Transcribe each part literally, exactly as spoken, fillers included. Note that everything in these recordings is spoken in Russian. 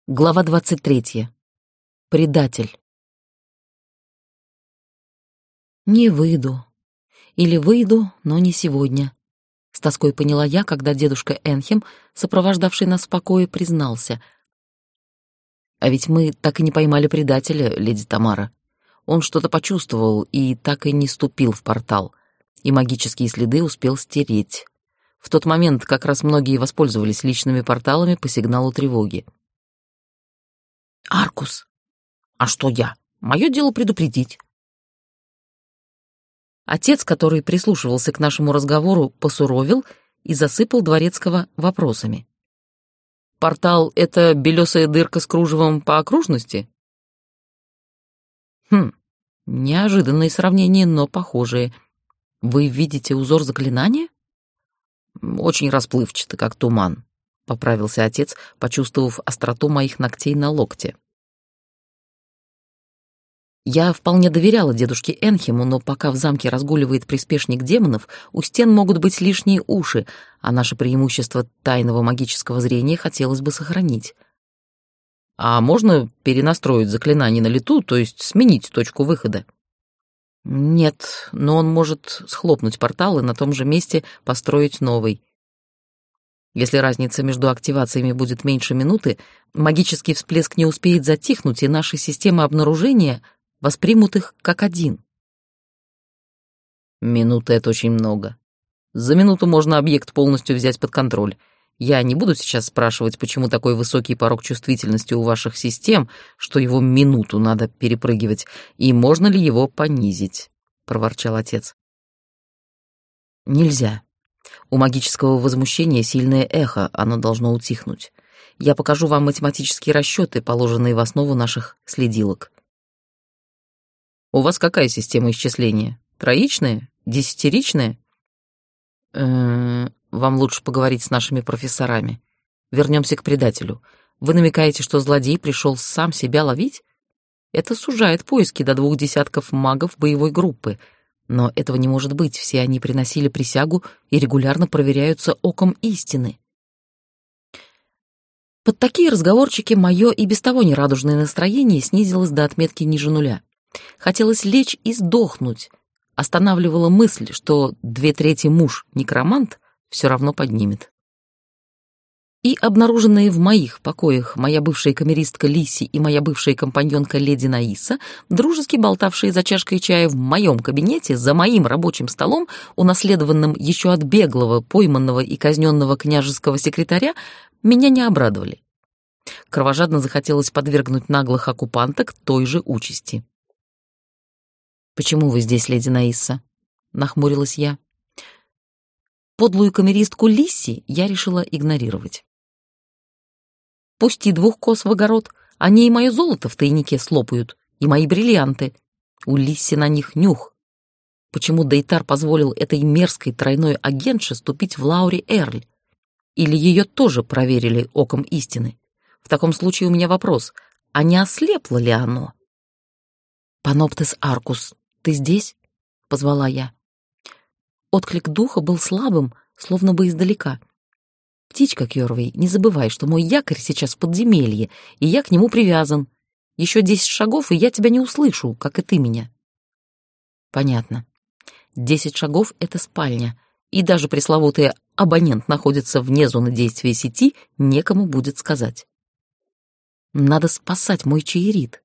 Глава двадцать третья. Предатель. Не выйду. Или выйду, но не сегодня. С тоской поняла я, когда дедушка Энхем, сопровождавший нас в покое, признался. А ведь мы так и не поймали предателя, леди Тамара. Он что-то почувствовал и так и не ступил в портал, и магические следы успел стереть. В тот момент как раз многие воспользовались личными порталами по сигналу тревоги. «Аркус, а что я? Мое дело предупредить». Отец, который прислушивался к нашему разговору, посуровил и засыпал Дворецкого вопросами. «Портал — это белесая дырка с кружевом по окружности?» «Хм, неожиданные сравнения, но похожие. Вы видите узор заклинания?» «Очень расплывчато, как туман», — поправился отец, почувствовав остроту моих ногтей на локте. Я вполне доверяла дедушке Энхему, но пока в замке разгуливает приспешник демонов, у стен могут быть лишние уши, а наше преимущество тайного магического зрения хотелось бы сохранить. «А можно перенастроить заклинание на лету, то есть сменить точку выхода?» «Нет, но он может схлопнуть портал и на том же месте построить новый. Если разница между активациями будет меньше минуты, магический всплеск не успеет затихнуть, и наши системы обнаружения воспримут их как один». «Минута — это очень много. За минуту можно объект полностью взять под контроль. Я не буду сейчас спрашивать, почему такой высокий порог чувствительности у ваших систем, что его минуту надо перепрыгивать, и можно ли его понизить», — проворчал отец. «Нельзя. У магического возмущения сильное эхо, оно должно утихнуть. Я покажу вам математические расчеты, положенные в основу наших следилок». «У вас какая система исчисления? Троичная? Десятиричная?» «Э-э, вам лучше поговорить с нашими профессорами. Вернемся к предателю. Вы намекаете, что злодей пришел сам себя ловить? Это сужает поиски до двух десятков магов боевой группы. Но этого не может быть, все они приносили присягу и регулярно проверяются оком истины». Под такие разговорчики мое и без того нерадужное настроение снизилось до отметки ниже нуля. Хотелось лечь и сдохнуть. Останавливала мысль, что две трети муж-некромант все равно поднимет. И обнаруженные в моих покоях моя бывшая камеристка Лисси и моя бывшая компаньонка леди Наиса, дружески болтавшие за чашкой чая в моем кабинете, за моим рабочим столом, унаследованным еще от беглого, пойманного и казненного княжеского секретаря, меня не обрадовали. Кровожадно захотелось подвергнуть наглых оккупанток той же участи. «Почему вы здесь, леди Наисса?» — нахмурилась я. Подлую камеристку Лисси я решила игнорировать. Пусти двух коз в огород, они и мое золото в тайнике слопают, и мои бриллианты. У Лисси на них нюх. Почему Дейтар позволил этой мерзкой тройной агентше ступить в Лаури Эрль? Или ее тоже проверили оком истины? В таком случае у меня вопрос, а не ослепло ли оно? «Паноптес Аркус, ты здесь?» — позвала я. Отклик духа был слабым, словно бы издалека. «Птичка Кёрвей, не забывай, что мой якорь сейчас в подземелье, и я к нему привязан. Еще десять шагов, и я тебя не услышу, как и ты меня». Понятно. Десять шагов — это спальня, и даже пресловутый абонент находится вне зоны действия сети, некому будет сказать. Надо спасать мой чаерит.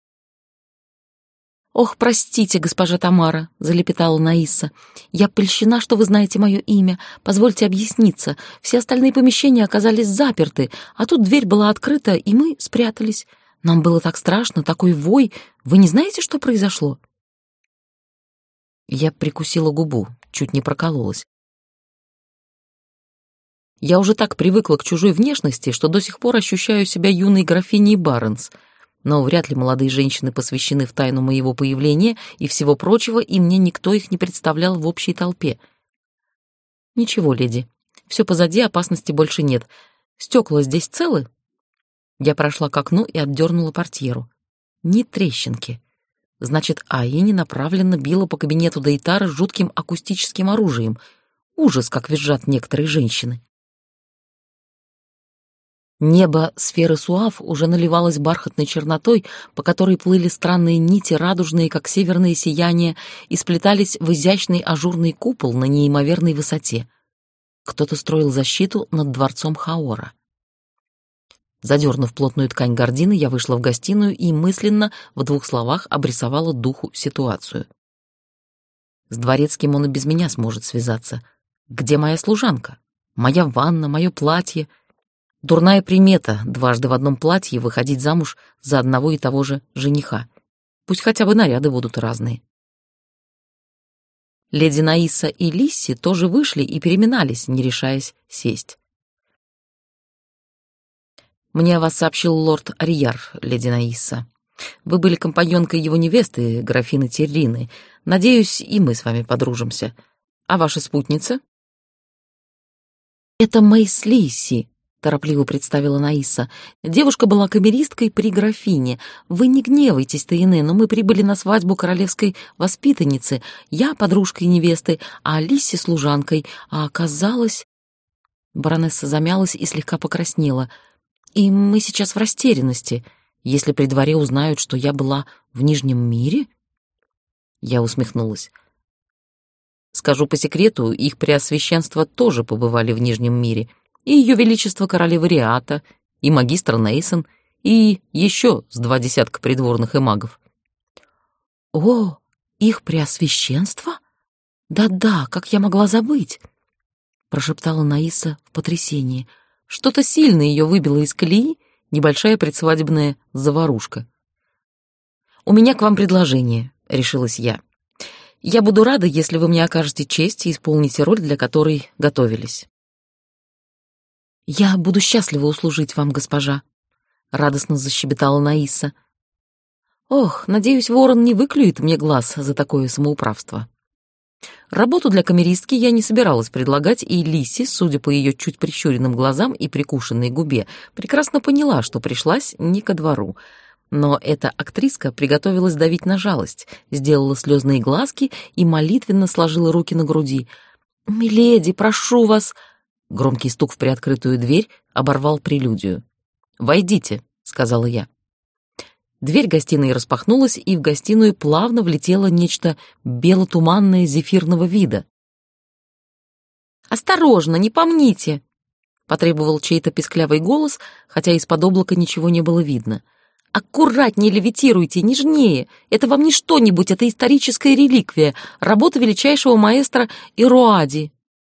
«Ох, простите, госпожа Тамара», — залепетала Наисса. «Я польщена, что вы знаете мое имя. Позвольте объясниться. Все остальные помещения оказались заперты, а тут дверь была открыта, и мы спрятались. Нам было так страшно, такой вой. Вы не знаете, что произошло?» Я прикусила губу, чуть не прокололась. Я уже так привыкла к чужой внешности, что до сих пор ощущаю себя юной графиней Барнс. Но вряд ли молодые женщины посвящены в тайну моего появления и всего прочего, и мне никто их не представлял в общей толпе. «Ничего, леди, все позади, опасности больше нет. Стекла здесь целы?» Я прошла к окну и отдернула портьеру. Ни трещинки. Значит, Айя ненаправленно била по кабинету Дейтара жутким акустическим оружием. Ужас, как визжат некоторые женщины. Небо сферы Суав уже наливалось бархатной чернотой, по которой плыли странные нити, радужные, как северное сияние, и сплетались в изящный ажурный купол на неимоверной высоте. Кто-то строил защиту над дворцом Хаора. Задернув плотную ткань гардины, я вышла в гостиную и мысленно, в двух словах, обрисовала духу ситуацию. С дворецким он и без меня сможет связаться. Где моя служанка? Моя ванна, мое платье? Дурная примета — дважды в одном платье выходить замуж за одного и того же жениха. Пусть хотя бы наряды будут разные. Леди Наисса и Лисси тоже вышли и переминались, не решаясь сесть. «Мне о вас сообщил лорд Арияр, леди Наисса. Вы были компаньонкой его невесты, графины Террины. Надеюсь, и мы с вами подружимся. А ваша спутница?» «Это Мэйс Лисси», — торопливо представила Наисса. «Девушка была камеристкой при графине. Вы не гневайтесь, Таине, но мы прибыли на свадьбу королевской воспитанницы. Я подружкой невесты, а Лисси служанкой. А оказалось...» Баронесса замялась и слегка покраснела. «И мы сейчас в растерянности. Если при дворе узнают, что я была в Нижнем мире...» Я усмехнулась. «Скажу по секрету, их преосвященство тоже побывали в Нижнем мире. И ее величество королева Риата, и магистр Нейсон, и еще с два десятка придворных и магов». «О, их преосвященство? Да-да, как я могла забыть?» прошептала Наисса в потрясении. Что-то сильно ее выбило из колеи, небольшая предсвадебная заварушка. «У меня к вам предложение», — решилась я. «Я буду рада, если вы мне окажете честь и исполните роль, для которой готовились». «Я буду счастлива услужить вам, госпожа», — радостно защебетала Наисса. «Ох, надеюсь, ворон не выклюет мне глаз за такое самоуправство». Работу для камеристки я не собиралась предлагать, и Лисси, судя по ее чуть прищуренным глазам и прикушенной губе, прекрасно поняла, что пришлась не ко двору. Но эта актриска приготовилась давить на жалость, сделала слезные глазки и молитвенно сложила руки на груди. «Миледи, прошу вас!» Громкий стук в приоткрытую дверь оборвал прелюдию. «Войдите», — сказала я. Дверь гостиной распахнулась, и в гостиную плавно влетело нечто белотуманное зефирного вида. «Осторожно, не помните!» — потребовал чей-то писклявый голос, хотя из-под облака ничего не было видно. «Аккуратнее левитируйте, нежнее! Это вам не что-нибудь, это историческая реликвия, работа величайшего маэстро Ируади».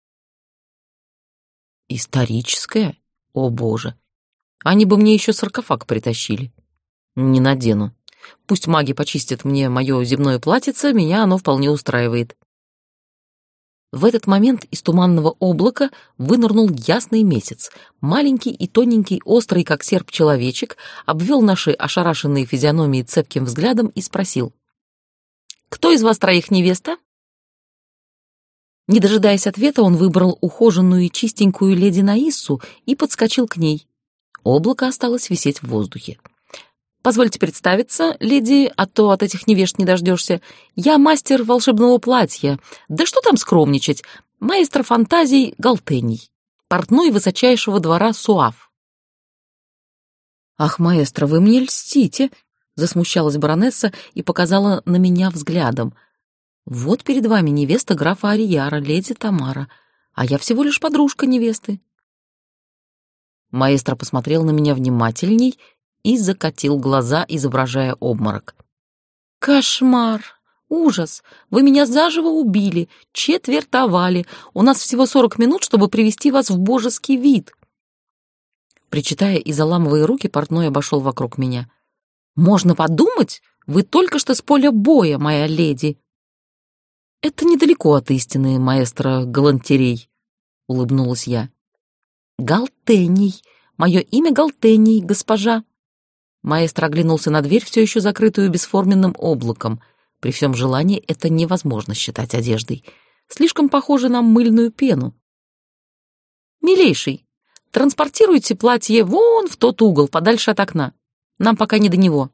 «Историческая? О, боже! Они бы мне еще саркофаг притащили. Не надену. Пусть маги почистят мне мое земное платьице, меня оно вполне устраивает». В этот момент из туманного облака вынырнул ясный месяц. Маленький и тоненький, острый, как серп, человечек обвел наши ошарашенные физиономии цепким взглядом и спросил: «Кто из вас троих невеста?» Не дожидаясь ответа, он выбрал ухоженную и чистенькую леди Наиссу и подскочил к ней. Облако осталось висеть в воздухе. «Позвольте представиться, леди, а то от этих невежд не дождешься. Я мастер волшебного платья. Да что там скромничать? Маэстро фантазий Галтений, портной высочайшего двора Суав». «Ах, маэстро, вы мне льстите!» — засмущалась баронесса и показала на меня взглядом. «Вот перед вами невеста графа Арияра, леди Тамара, а я всего лишь подружка невесты». Маэстро посмотрел на меня внимательней и закатил глаза, изображая обморок. «Кошмар! Ужас! Вы меня заживо убили, четвертовали. У нас всего сорок минут, чтобы привести вас в божеский вид». Причитая и заламывая руки, портной обошел вокруг меня. «Можно подумать, вы только что с поля боя, моя леди». «Это недалеко от истины, маэстро галантерей», — улыбнулась я. «Галтений. Мое имя Галтений, госпожа». Маэстро оглянулся на дверь, все еще закрытую бесформенным облаком. При всем желании это невозможно считать одеждой. Слишком похоже на мыльную пену. «Милейший, транспортируйте платье вон в тот угол, подальше от окна. Нам пока не до него.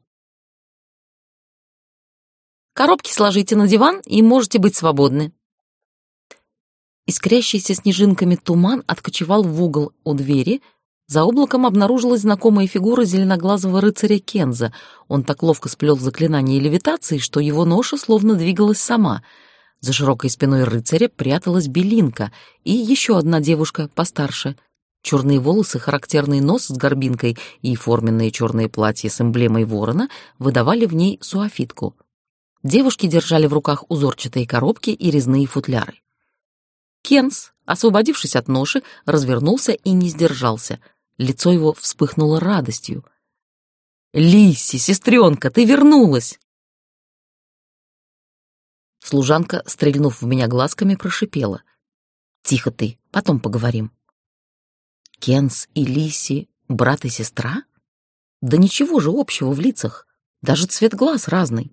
Коробки сложите на диван, и можете быть свободны». Искрящийся снежинками туман откочевал в угол у двери, За облаком обнаружилась знакомая фигура зеленоглазого рыцаря Кенза. Он так ловко сплел заклинание левитации, что его ноша словно двигалась сама. За широкой спиной рыцаря пряталась Белинка и еще одна девушка постарше. Черные волосы, характерный нос с горбинкой и форменные черные платья с эмблемой ворона выдавали в ней суафитку. Девушки держали в руках узорчатые коробки и резные футляры. Кенз, освободившись от ноши, развернулся и не сдержался. Лицо его вспыхнуло радостью. «Лисси, сестренка, ты вернулась!» Служанка, стрельнув в меня глазками, прошипела: «Тихо ты, потом поговорим». Кенз и Лисси — брат и сестра? Да ничего же общего в лицах, даже цвет глаз разный.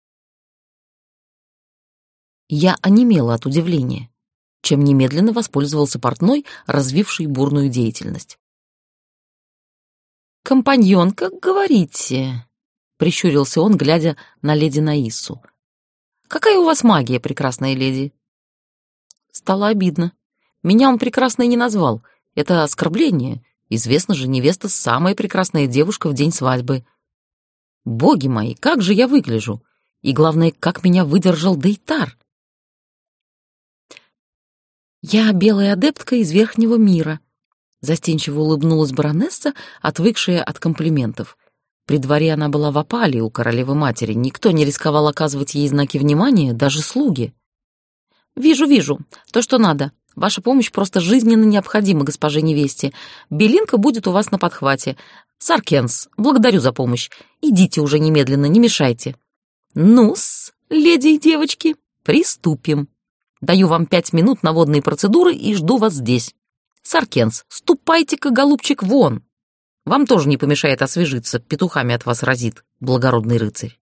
Я онемела от удивления, чем немедленно воспользовался портной, развивший бурную деятельность. «Компаньонка, говорите?» — прищурился он, глядя на леди Наиссу. «Какая у вас магия, прекрасная леди?» Стало обидно. Меня он прекрасной не назвал. Это оскорбление. Известно же, невеста — самая прекрасная девушка в день свадьбы. Боги мои, как же я выгляжу! И главное, как меня выдержал Дейтар! «Я белая адептка из Верхнего мира», — застенчиво улыбнулась баронесса, отвыкшая от комплиментов. При дворе она была в опале у королевы-матери, никто не рисковал оказывать ей знаки внимания, даже слуги. «Вижу, вижу, то, что надо. Ваша помощь просто жизненно необходима, госпоже невесте. Белинка будет у вас на подхвате. Саркенс, благодарю за помощь. Идите уже немедленно, не мешайте». «Ну-с, леди и девочки, приступим. Даю вам пять минут на водные процедуры и жду вас здесь. Саркенс, ступайте-ка, голубчик, вон. Вам тоже не помешает освежиться, петухами от вас разит, благородный рыцарь».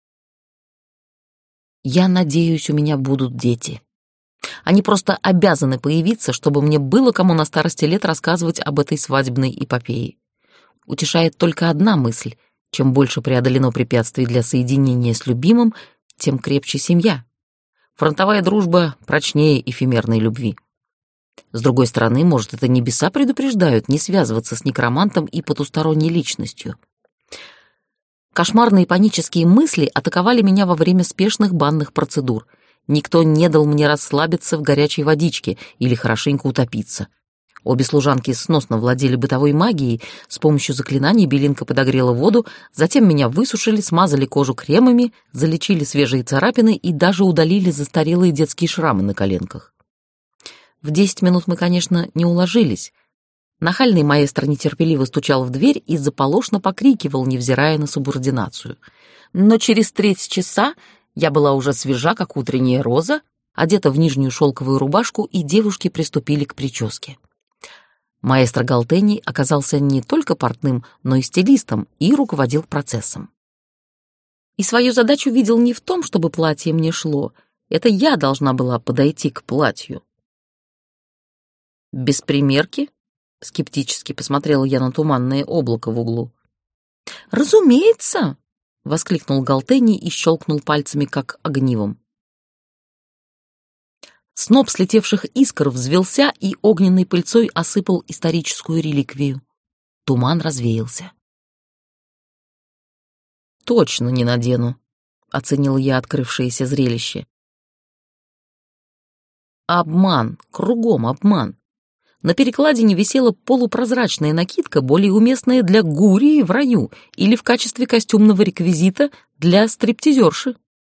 Я надеюсь, у меня будут дети. Они просто обязаны появиться, чтобы мне было кому на старости лет рассказывать об этой свадебной эпопее. Утешает только одна мысль: чем больше преодолено препятствий для соединения с любимым, тем крепче семья. Фронтовая дружба прочнее эфемерной любви. С другой стороны, может, это небеса предупреждают не связываться с некромантом и потусторонней личностью. Кошмарные панические мысли атаковали меня во время спешных банных процедур. Никто не дал мне расслабиться в горячей водичке или хорошенько утопиться. Обе служанки сносно владели бытовой магией, с помощью заклинаний Белинка подогрела воду, затем меня высушили, смазали кожу кремами, залечили свежие царапины и даже удалили застарелые детские шрамы на коленках. В десять минут мы, конечно, не уложились. Нахальный маэстро нетерпеливо стучал в дверь и заполошно покрикивал, невзирая на субординацию. Но через треть часа я была уже свежа, как утренняя роза, одета в нижнюю шелковую рубашку, и девушки приступили к прическе. Маэстро Галтений оказался не только портным, но и стилистом, и руководил процессом. И свою задачу видел не в том, чтобы платье мне шло. Это я должна была подойти к платью. «Без примерки?» — скептически посмотрела я на туманное облако в углу. «Разумеется!» — воскликнул Галтений и щелкнул пальцами, как огнивом. Сноп слетевших искр взвелся и огненной пыльцой осыпал историческую реликвию. Туман развеялся. «Точно не надену», — оценил я открывшееся зрелище. Обман, кругом обман. На перекладине висела полупрозрачная накидка, более уместная для гурии в раю или в качестве костюмного реквизита для стриптизерши.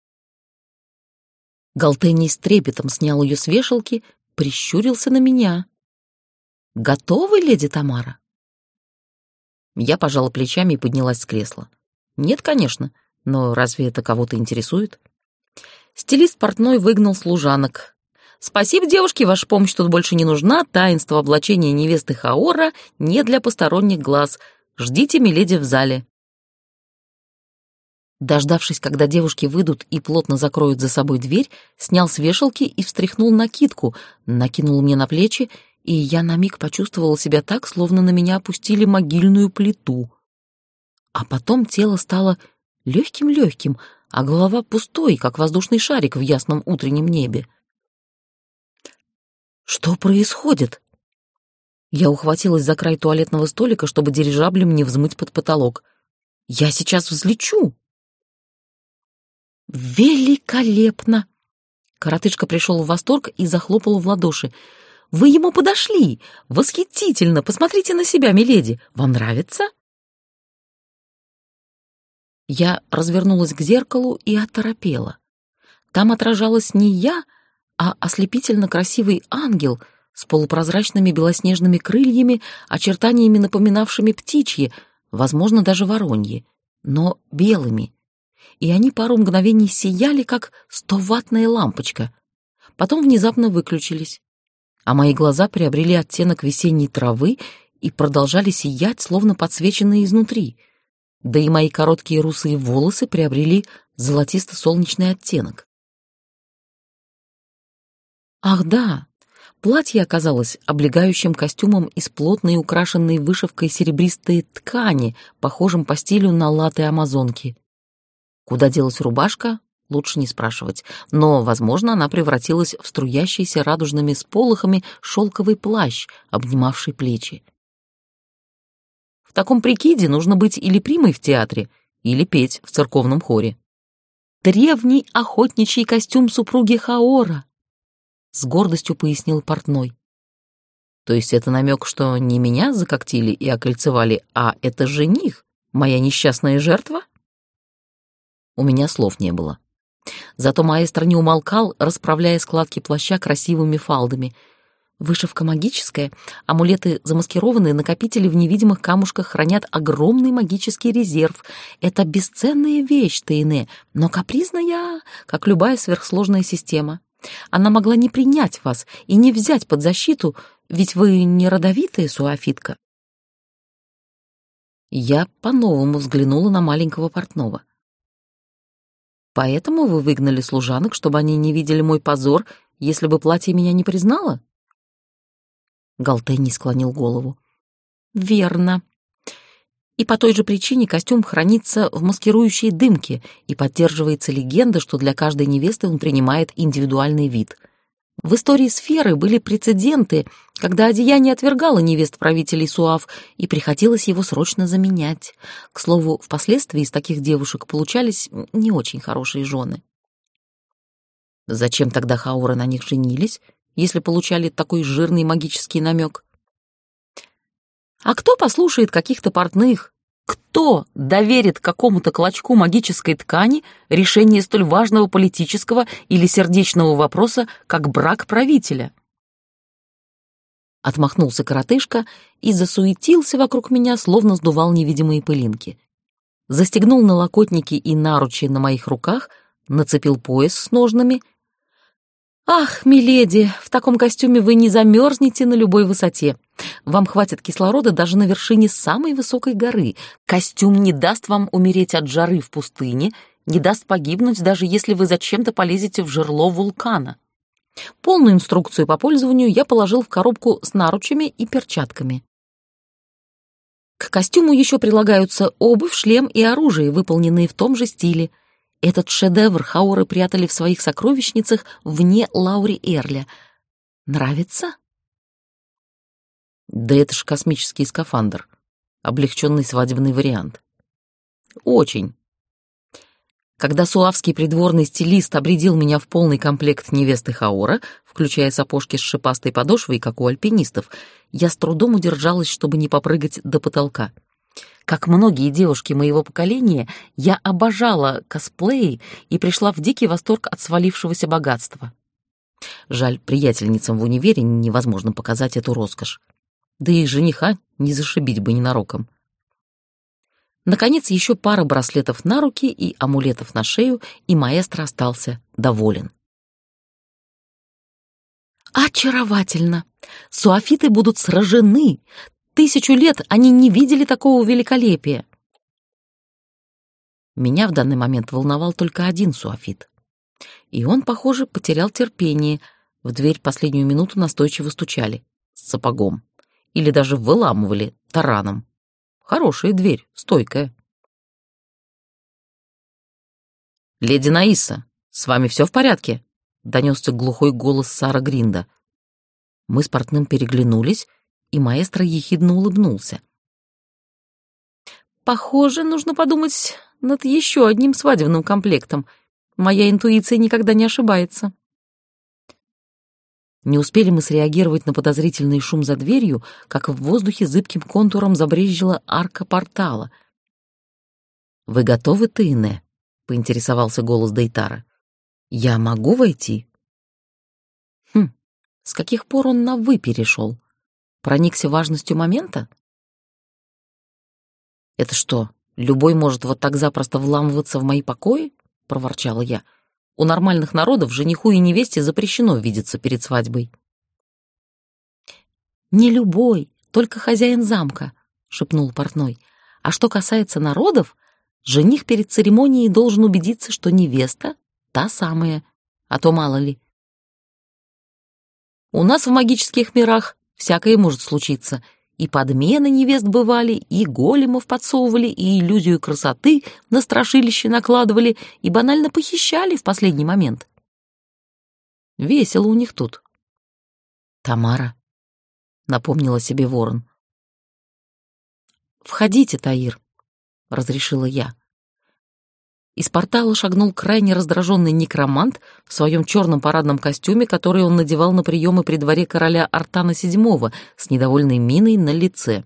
Галтений с трепетом снял ее с вешалки, прищурился на меня. «Готовы, леди Тамара?» Я пожала плечами и поднялась с кресла. «Нет, конечно, но разве это кого-то интересует?» Стилист портной выгнал служанок. «Спасибо, девушки, ваша помощь тут больше не нужна. Таинство облачения невесты Хаора не для посторонних глаз. Ждите миледи в зале». Дождавшись, когда девушки выйдут и плотно закроют за собой дверь, снял с вешалки и встряхнул накидку, накинул мне на плечи, и я на миг почувствовала себя так, словно на меня опустили могильную плиту. А потом тело стало легким-легким, а голова пустой, как воздушный шарик в ясном утреннем небе. «Что происходит?» Я ухватилась за край туалетного столика, чтобы дирижаблем не взмыть под потолок. «Я сейчас взлечу!» «Великолепно!» Коротышка пришел в восторг и захлопал в ладоши. «Вы ему подошли! Восхитительно! Посмотрите на себя, миледи! Вам нравится?» Я развернулась к зеркалу и оторопела. Там отражалась не я, а ослепительно красивый ангел с полупрозрачными белоснежными крыльями, очертаниями напоминавшими птичьи, возможно, даже вороньи, но белыми. И они пару мгновений сияли, как стоваттная лампочка. Потом внезапно выключились, а мои глаза приобрели оттенок весенней травы и продолжали сиять, словно подсвеченные изнутри. Да и мои короткие русые волосы приобрели золотисто-солнечный оттенок. Ах да, платье оказалось облегающим костюмом из плотной, украшенной вышивкой серебристой ткани, похожим по стилю на латы амазонки. Куда делась рубашка, лучше не спрашивать, но, возможно, она превратилась в струящийся радужными сполохами шелковый плащ, обнимавший плечи. В таком прикиде нужно быть или примой в театре, или петь в церковном хоре. «Древний охотничий костюм супруги Хаора», — с гордостью пояснил портной. То есть это намек, что не меня закоктили и окольцевали, а это жених, моя несчастная жертва? У меня слов не было. Зато маэстро не умолкал, расправляя складки плаща красивыми фалдами. Вышивка магическая, амулеты замаскированные, накопители в невидимых камушках хранят огромный магический резерв. Это бесценная вещь, Тейне, но капризная, как любая сверхсложная система. Она могла не принять вас и не взять под защиту, ведь вы не родовитая суафитка. Я по-новому взглянула на маленького портного. Поэтому вы выгнали служанок, чтобы они не видели мой позор, если бы платье меня не признало? Галтений склонил голову. Верно. И по той же причине костюм хранится в маскирующей дымке, и поддерживается легенда, что для каждой невесты он принимает индивидуальный вид. В истории сферы были прецеденты, когда одеяние отвергало невест правителей Суав, и приходилось его срочно заменять. К слову, впоследствии из таких девушек получались не очень хорошие жены. Зачем тогда Хаоры на них женились, если получали такой жирный магический намек? А кто послушает каких-то портных? Кто доверит какому-то клочку магической ткани решение столь важного политического или сердечного вопроса, как брак правителя? Отмахнулся коротышка и засуетился вокруг меня, словно сдувал невидимые пылинки. Застегнул налокотники и наручи на моих руках, нацепил пояс с ножнами. «Ах, миледи, в таком костюме вы не замерзнете на любой высоте. Вам хватит кислорода даже на вершине самой высокой горы. Костюм не даст вам умереть от жары в пустыне, не даст погибнуть, даже если вы зачем-то полезете в жерло вулкана». Полную инструкцию по пользованию я положил в коробку с наручами и перчатками. К костюму еще прилагаются обувь, шлем и оружие, выполненные в том же стиле. Этот шедевр Хаоры прятали в своих сокровищницах вне Лаури-Эрля. Нравится? Да это ж космический скафандр. Облегченный свадебный вариант. Очень. Когда суавский придворный стилист обрядил меня в полный комплект невесты Хаора, включая сапожки с шипастой подошвой, как у альпинистов, я с трудом удержалась, чтобы не попрыгать до потолка. Как многие девушки моего поколения, я обожала косплей и пришла в дикий восторг от свалившегося богатства. Жаль, приятельницам в универе невозможно показать эту роскошь. Да и жениха не зашибить бы ненароком. Наконец, еще пара браслетов на руки и амулетов на шею, и маэстро остался доволен. Очаровательно! Суафиты будут сражены! Тысячу лет они не видели такого великолепия. Меня в данный момент волновал только один суафит. И он, похоже, потерял терпение. В дверь последнюю минуту настойчиво стучали. С сапогом. Или даже выламывали тараном. Хорошая дверь, стойкая. «Леди Наиса, с вами все в порядке?» — донесся глухой голос Сара Гринда. Мы с портным переглянулись, и маэстро ехидно улыбнулся. «Похоже, нужно подумать над еще одним свадебным комплектом. Моя интуиция никогда не ошибается». Не успели мы среагировать на подозрительный шум за дверью, как в воздухе зыбким контуром забрезжила арка портала. «Вы готовы, Тейне?» — поинтересовался голос Дейтара. «Я могу войти?» Хм, с каких пор он на «вы» перешел? Проникся важностью момента? «Это что, любой может вот так запросто вламываться в мои покои?» — проворчала я. «У нормальных народов жениху и невесте запрещено видеться перед свадьбой». «Не любой, только хозяин замка», — шепнул портной. «А что касается народов, жених перед церемонией должен убедиться, что невеста та самая, а то мало ли. У нас в магических мирах всякое может случиться. И подмены невест бывали, и големов подсовывали, и иллюзию красоты на страшилище накладывали, и банально похищали в последний момент. Весело у них тут». «Тамара», — напомнила себе ворон. «Входите, Таир», — разрешила я. Из портала шагнул крайне раздраженный некромант в своем черном парадном костюме, который он надевал на приемы при дворе короля Артана седьмого с недовольной миной на лице.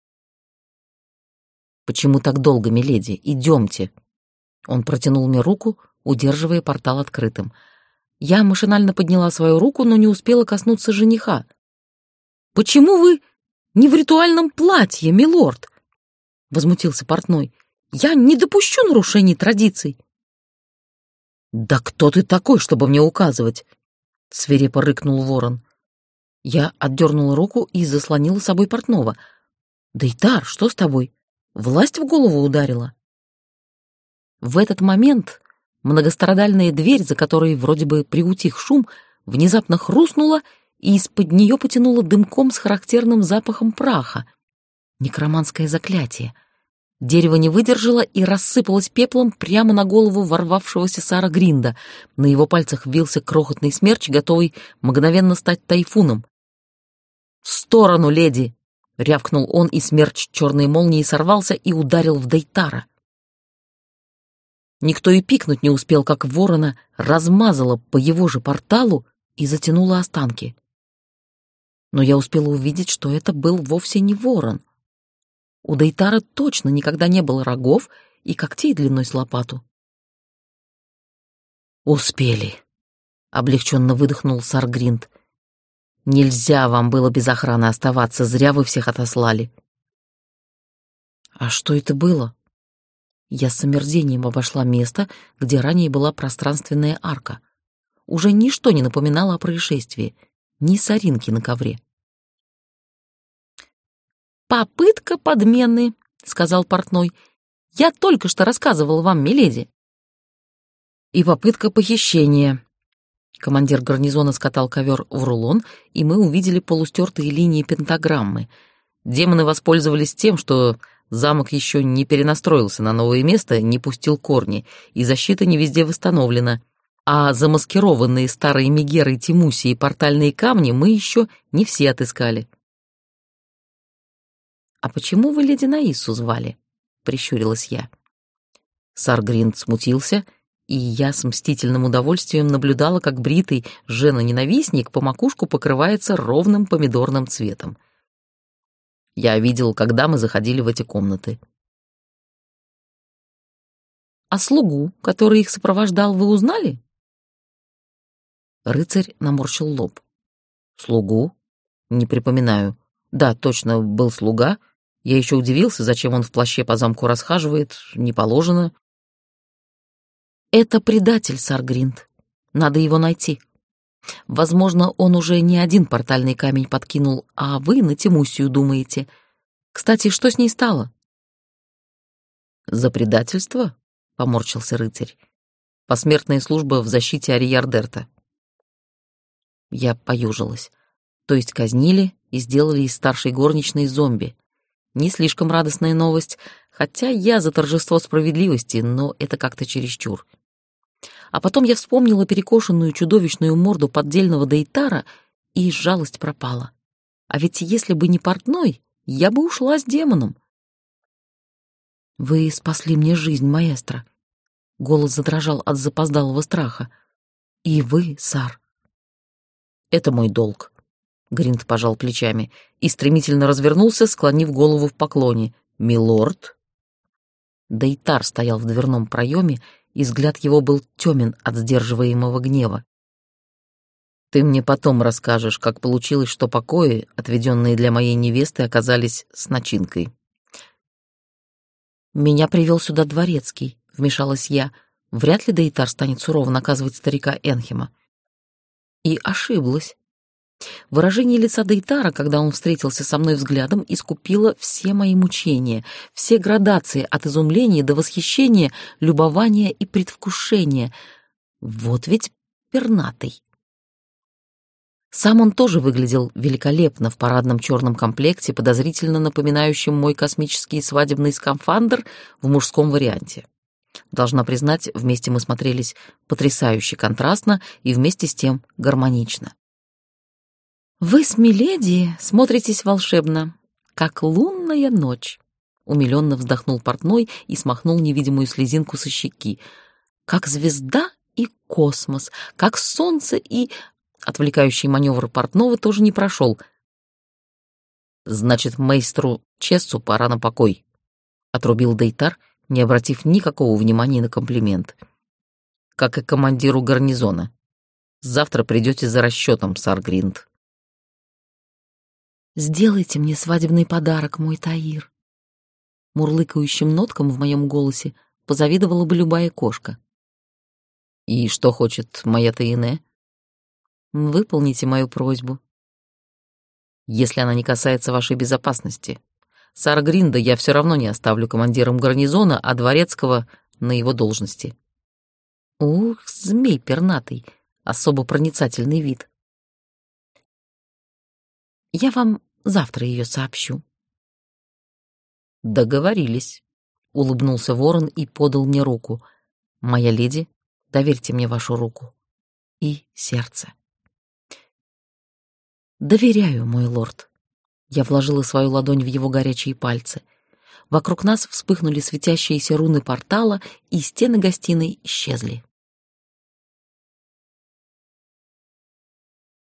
«Почему так долго, миледи? Идемте!» Он протянул мне руку, удерживая портал открытым. Я машинально подняла свою руку, но не успела коснуться жениха. «Почему вы не в ритуальном платье, милорд?» — возмутился портной. «Я не допущу нарушений традиций». «Да кто ты такой, чтобы мне указывать?» — свирепо рыкнул ворон. Я отдернула руку и заслонила собой портного. «Дейтар, что с тобой? Власть в голову ударила?» В этот момент многострадальная дверь, за которой вроде бы приутих шум, внезапно хрустнула, и из-под нее потянуло дымком с характерным запахом праха. Некроманское заклятие. Дерево не выдержало и рассыпалось пеплом прямо на голову ворвавшегося Сара Гринда. На его пальцах вился крохотный смерч, готовый мгновенно стать тайфуном. «В сторону, леди!» — рявкнул он, и смерч черной молнии сорвался и ударил в Дейтара. Никто и пикнуть не успел, как ворона размазала по его же порталу и затянула останки. Но я успела увидеть, что это был вовсе не ворон. У Дейтара точно никогда не было рогов и когтей длиной с лопату. «Успели», — облегченно выдохнул Саргринд. «Нельзя вам было без охраны оставаться, зря вы всех отослали». «А что это было?» Я с омерзением обошла место, где ранее была пространственная арка. Уже ничто не напоминало о происшествии, ни соринки на ковре. «Попытка подмены», — сказал портной. «Я только что рассказывал вам, миледи». «И попытка похищения». Командир гарнизона скатал ковер в рулон, и мы увидели полустертые линии пентаграммы. Демоны воспользовались тем, что замок еще не перенастроился на новое место, не пустил корни, и защита не везде восстановлена. А замаскированные старые мегеры Тимуси и портальные камни мы еще не все отыскали. «А почему вы леди Наиссу звали?» — прищурилась я. Саргринд смутился, и я с мстительным удовольствием наблюдала, как бритый жена-ненавистник по макушку покрывается ровным помидорным цветом. Я видел, когда мы заходили в эти комнаты. «А слугу, который их сопровождал, вы узнали?» Рыцарь наморщил лоб. «Слугу? Не припоминаю. Да, точно, был слуга. Я еще удивился, зачем он в плаще по замку расхаживает. Не положено». «Это предатель, Саргринд. Надо его найти. Возможно, он уже не один портальный камень подкинул, а вы на Тимусию думаете. Кстати, что с ней стало?» «За предательство?» — поморщился рыцарь. «Посмертная служба в защите Ариярдерта». Я поюжилась. То есть казнили и сделали из старшей горничной зомби. Не слишком радостная новость, хотя я за торжество справедливости, но это как-то чересчур. А потом я вспомнила перекошенную чудовищную морду поддельного Дейтара, и жалость пропала. А ведь если бы не портной, я бы ушла с демоном. Вы спасли мне жизнь, маэстро. Голос задрожал от запоздалого страха. И вы, сар. Это мой долг. Гринд пожал плечами и стремительно развернулся, склонив голову в поклоне. «Милорд?» Дейтар стоял в дверном проеме, и взгляд его был темен от сдерживаемого гнева. «Ты мне потом расскажешь, как получилось, что покои, отведенные для моей невесты, оказались с начинкой». «Меня привел сюда дворецкий», — вмешалась я. «Вряд ли Дейтар станет сурово наказывать старика Энхема». И ошиблась. Выражение лица Дейтара, когда он встретился со мной взглядом, искупило все мои мучения, все градации от изумления до восхищения, любования и предвкушения. Вот ведь пернатый. Сам он тоже выглядел великолепно в парадном черном комплекте, подозрительно напоминающем мой космический свадебный скафандр в мужском варианте. Должна признать, вместе мы смотрелись потрясающе контрастно и вместе с тем гармонично. «Вы с миледи смотритесь волшебно, как лунная ночь», — умилённо вздохнул портной и смахнул невидимую слезинку со щеки. «Как звезда и космос, как солнце и...» Отвлекающий маневр портного тоже не прошел. «Значит, мейстру Чессу пора на покой», — отрубил Дейтар, не обратив никакого внимания на комплимент. «Как и командиру гарнизона. Завтра придете за расчетом, сар Гринд». «Сделайте мне свадебный подарок, мой Таир». Мурлыкающим ноткам в моем голосе позавидовала бы любая кошка. «И что хочет моя Таине?» «Выполните мою просьбу». «Если она не касается вашей безопасности. Сара Гринда я все равно не оставлю командиром гарнизона, а дворецкого на его должности». «Ух, змей пернатый, особо проницательный вид». «Я вам завтра ее сообщу». «Договорились», — улыбнулся ворон и подал мне руку. «Моя леди, доверьте мне вашу руку и сердце». «Доверяю, мой лорд». Я вложила свою ладонь в его горячие пальцы. Вокруг нас вспыхнули светящиеся руны портала, и стены гостиной исчезли.